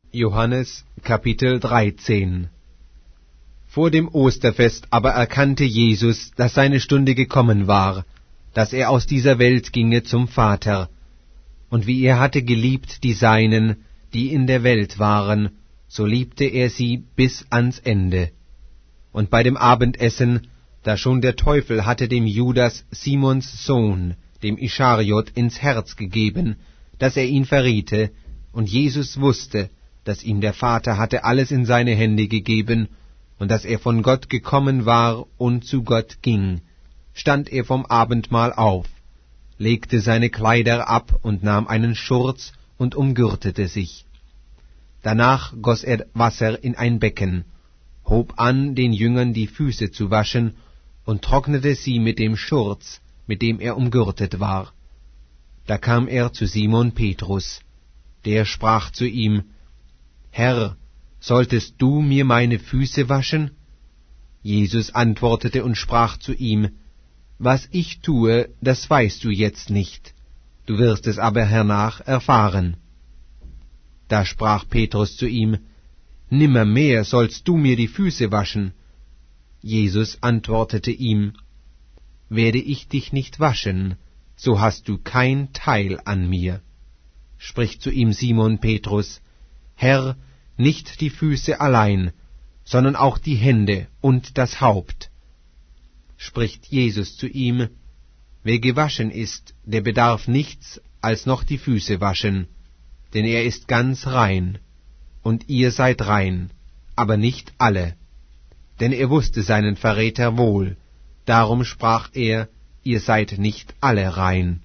Johannes Kapitel 13. Vor dem Osterfest aber erkannte Jesus, dass seine Stunde gekommen war, dass er aus dieser Welt ginge zum Vater. Und wie er hatte geliebt die Seinen, die in der Welt waren, so liebte er sie bis ans Ende. Und bei dem Abendessen, da schon der Teufel hatte dem Judas, Simons Sohn, dem Ischariot, ins Herz gegeben, dass er ihn verriete, und Jesus wusste, dass ihm der Vater hatte alles in seine Hände gegeben, und dass er von Gott gekommen war und zu Gott ging, stand er vom Abendmahl auf, legte seine Kleider ab und nahm einen Schurz und umgürtete sich. Danach goss er Wasser in ein Becken, hob an, den Jüngern die Füße zu waschen, und trocknete sie mit dem Schurz, mit dem er umgürtet war. Da kam er zu Simon Petrus. Der sprach zu ihm: Herr, solltest du mir meine Füße waschen? Jesus antwortete und sprach zu ihm: Was ich tue, das weißt du jetzt nicht, du wirst es aber hernach erfahren. Da sprach Petrus zu ihm: Nimmermehr sollst du mir die Füße waschen. Jesus antwortete ihm: Werde ich dich nicht waschen, so hast du kein Teil an mir. Spricht zu ihm Simon Petrus: Herr, nicht die Füße allein, sondern auch die Hände und das Haupt. Spricht Jesus zu ihm: Wer gewaschen ist, der bedarf nichts, als noch die Füße waschen, denn er ist ganz rein, und ihr seid rein, aber nicht alle. Denn er wusste seinen Verräter wohl, darum sprach er: Ihr seid nicht alle rein.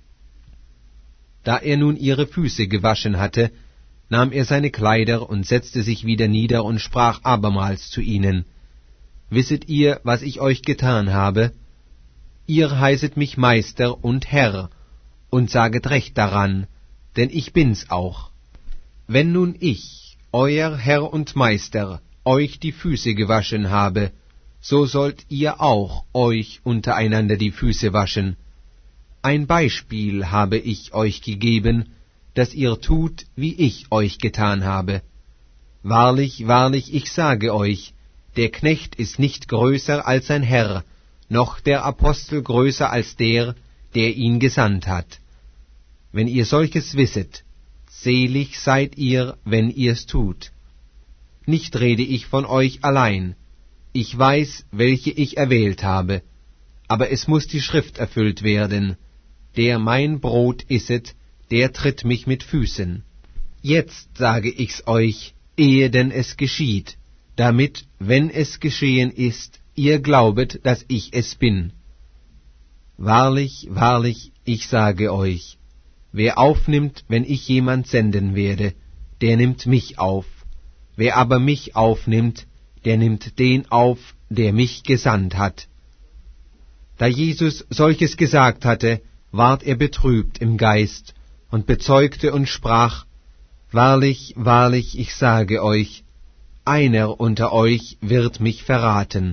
Da er nun ihre Füße gewaschen hatte, nahm er seine Kleider und setzte sich wieder nieder und sprach abermals zu ihnen: Wisset ihr, was ich euch getan habe? Ihr heißet mich Meister und Herr, und saget recht daran, denn ich bin's auch. Wenn nun ich, euer Herr und Meister, euch die Füße gewaschen habe, so sollt ihr auch euch untereinander die Füße waschen. Ein Beispiel habe ich euch gegeben, dass ihr tut, wie ich euch getan habe. Wahrlich, wahrlich, ich sage euch, der Knecht ist nicht größer als sein Herr, noch der Apostel größer als der, der ihn gesandt hat. Wenn ihr solches wisset, selig seid ihr, wenn ihr's tut. Nicht rede ich von euch allein, ich weiß, welche ich erwählt habe, aber es muß die Schrift erfüllt werden: Der mein Brot isset, der tritt mich mit Füßen. Jetzt sage ich's euch, ehe denn es geschieht, damit, wenn es geschehen ist, ihr glaubet, dass ich es bin. Wahrlich, wahrlich, ich sage euch, wer aufnimmt, wenn ich jemand senden werde, der nimmt mich auf. Wer aber mich aufnimmt, der nimmt den auf, der mich gesandt hat. Da Jesus solches gesagt hatte, ward er betrübt im Geist und bezeugte und sprach: Wahrlich, wahrlich, ich sage euch, einer unter euch wird mich verraten.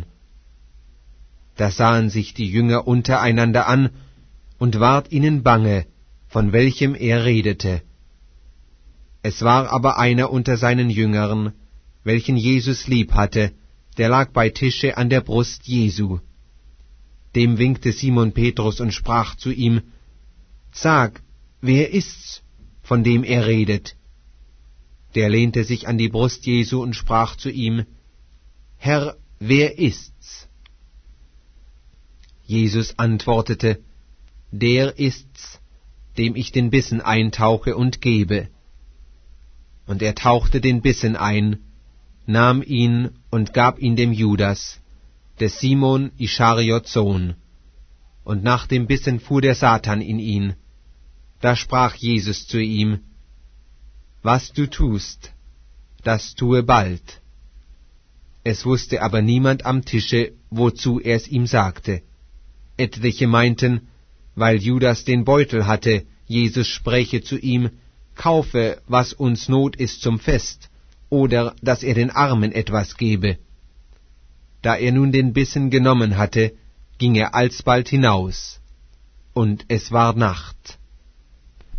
Da sahen sich die Jünger untereinander an, und ward ihnen bange, von welchem er redete. Es war aber einer unter seinen Jüngern, welchen Jesus lieb hatte, der lag bei Tische an der Brust Jesu. Dem winkte Simon Petrus und sprach zu ihm: Sag, wer ist's, von dem er redet? Der lehnte sich an die Brust Jesu und sprach zu ihm: Herr, wer ist's? Jesus antwortete: Der ist's, dem ich den Bissen eintauche und gebe. Und er tauchte den Bissen ein, nahm ihn und gab ihn dem Judas, des Simon Ischariots Sohn. Und nach dem Bissen fuhr der Satan in ihn. Da sprach Jesus zu ihm: Was du tust, das tue bald. Es wusste aber niemand am Tische, wozu er es ihm sagte. Etliche meinten, weil Judas den Beutel hatte, Jesus spräche zu ihm: Kaufe, was uns Not ist zum Fest, oder dass er den Armen etwas gebe. Da er nun den Bissen genommen hatte, ging er alsbald hinaus, und es war Nacht.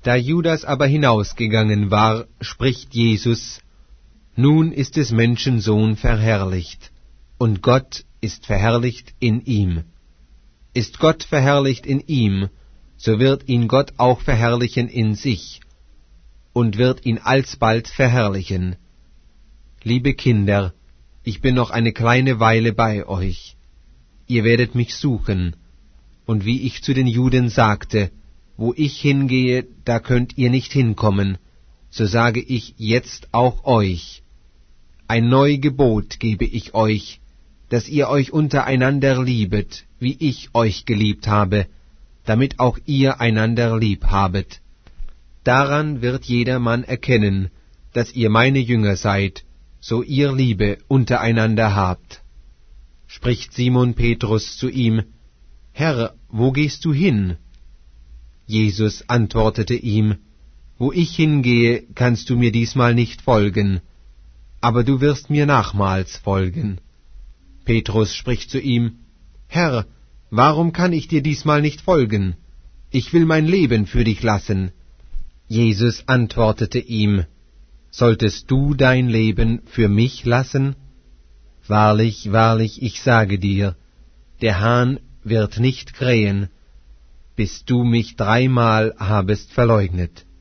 Da Judas aber hinausgegangen war, spricht Jesus: Nun ist des Menschen Sohn verherrlicht, und Gott ist verherrlicht in ihm. Ist Gott verherrlicht in ihm, so wird ihn Gott auch verherrlichen in sich, und wird ihn alsbald verherrlichen. Liebe Kinder, ich bin noch eine kleine Weile bei euch. Ihr werdet mich suchen, und wie ich zu den Juden sagte, wo ich hingehe, da könnt ihr nicht hinkommen, so sage ich jetzt auch euch. Ein neu Gebot gebe ich euch, dass ihr euch untereinander liebet, wie ich euch geliebt habe, damit auch ihr einander lieb habet. Daran wird jedermann erkennen, dass ihr meine Jünger seid, so ihr Liebe untereinander habt. Spricht Simon Petrus zu ihm: Herr, wo gehst du hin? Jesus antwortete ihm: Wo ich hingehe, kannst du mir diesmal nicht folgen, aber du wirst mir nachmals folgen. Petrus spricht zu ihm: Herr, warum kann ich dir diesmal nicht folgen? Ich will mein Leben für dich lassen. Jesus antwortete ihm: Solltest du dein Leben für mich lassen? Wahrlich, wahrlich, ich sage dir, der Hahn wird nicht krähen, bis du mich 3-mal habest verleugnet.